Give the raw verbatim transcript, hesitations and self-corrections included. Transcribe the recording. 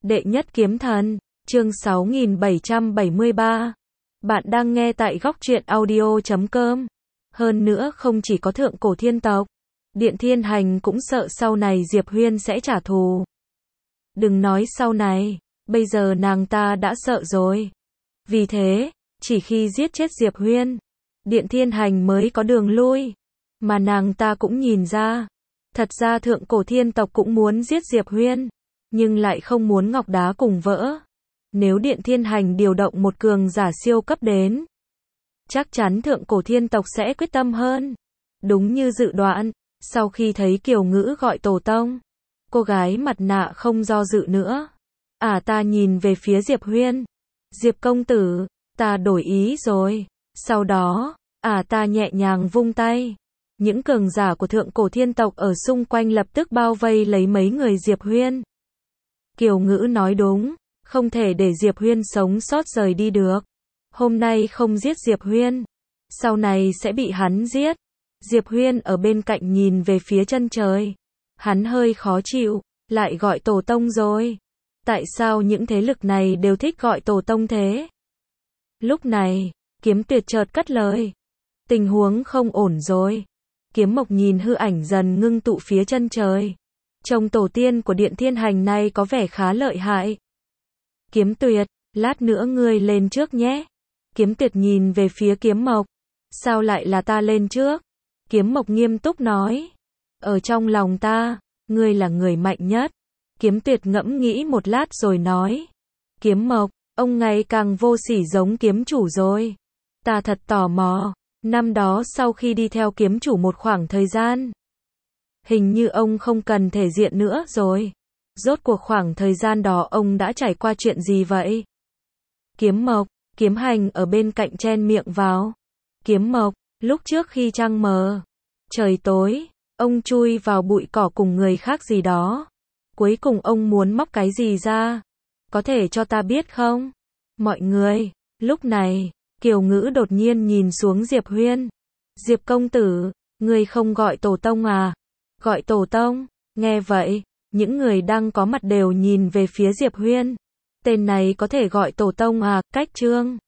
Đệ nhất kiếm thần, chương sáu nghìn bảy trăm bảy mươi ba. Bạn đang nghe tại góc truyện audio chấm com. Hơn nữa không chỉ có thượng cổ thiên tộc, Điện Thiên Hành cũng sợ sau này Diệp Huyên sẽ trả thù. Đừng nói sau này, bây giờ nàng ta đã sợ rồi. Vì thế, chỉ khi giết chết Diệp Huyên, Điện Thiên Hành mới có đường lui. Mà nàng ta cũng nhìn ra, thật ra thượng cổ thiên tộc cũng muốn giết Diệp Huyên, nhưng lại không muốn ngọc đá cùng vỡ. Nếu Điện Thiên Hành điều động một cường giả siêu cấp đến, chắc chắn thượng cổ thiên tộc sẽ quyết tâm hơn. Đúng như dự đoán, sau khi thấy Kiều Ngữ gọi tổ tông, cô gái mặt nạ không do dự nữa. À ta nhìn về phía Diệp Huyên. Diệp công tử, ta đổi ý rồi. Sau đó, à ta nhẹ nhàng vung tay. Những cường giả của thượng cổ thiên tộc ở xung quanh lập tức bao vây lấy mấy người Diệp Huyên. Kiều Ngữ nói đúng, không thể để Diệp Huyên sống sót rời đi được. Hôm nay không giết Diệp Huyên, sau này sẽ bị hắn giết. Diệp Huyên ở bên cạnh nhìn về phía chân trời. Hắn hơi khó chịu, lại gọi tổ tông rồi. Tại sao những thế lực này đều thích gọi tổ tông thế? Lúc này, Kiếm Tuyệt chợt cất lời. Tình huống không ổn rồi. Kiếm Mộc nhìn hư ảnh dần ngưng tụ phía chân trời. Trông tổ tiên của Điện Thiên Hành này có vẻ khá lợi hại. Kiếm Tuyệt, lát nữa ngươi lên trước nhé. Kiếm Tuyệt nhìn về phía Kiếm Mộc. Sao lại là ta lên trước? Kiếm Mộc nghiêm túc nói. Ở trong lòng ta, ngươi là người mạnh nhất. Kiếm Tuyệt ngẫm nghĩ một lát rồi nói. Kiếm Mộc, ông ngày càng vô sỉ giống kiếm chủ rồi. Ta thật tò mò, năm đó sau khi đi theo kiếm chủ một khoảng thời gian, hình như ông không cần thể diện nữa rồi. Rốt cuộc khoảng thời gian đó ông đã trải qua chuyện gì vậy? Kiếm Mộc, Kiếm Hành ở bên cạnh chen miệng vào. Kiếm Mộc, lúc trước khi trăng mờ, trời tối, ông chui vào bụi cỏ cùng người khác gì đó. Cuối cùng ông muốn móc cái gì ra? Có thể cho ta biết không? Mọi người, lúc này, Kiều Ngữ đột nhiên nhìn xuống Diệp Huyên. Diệp công tử, ngươi không gọi tổ tông à? Gọi tổ tông? Nghe vậy, những người đang có mặt đều nhìn về phía Diệp Huyên. Tên này có thể gọi tổ tông à? Cách trương.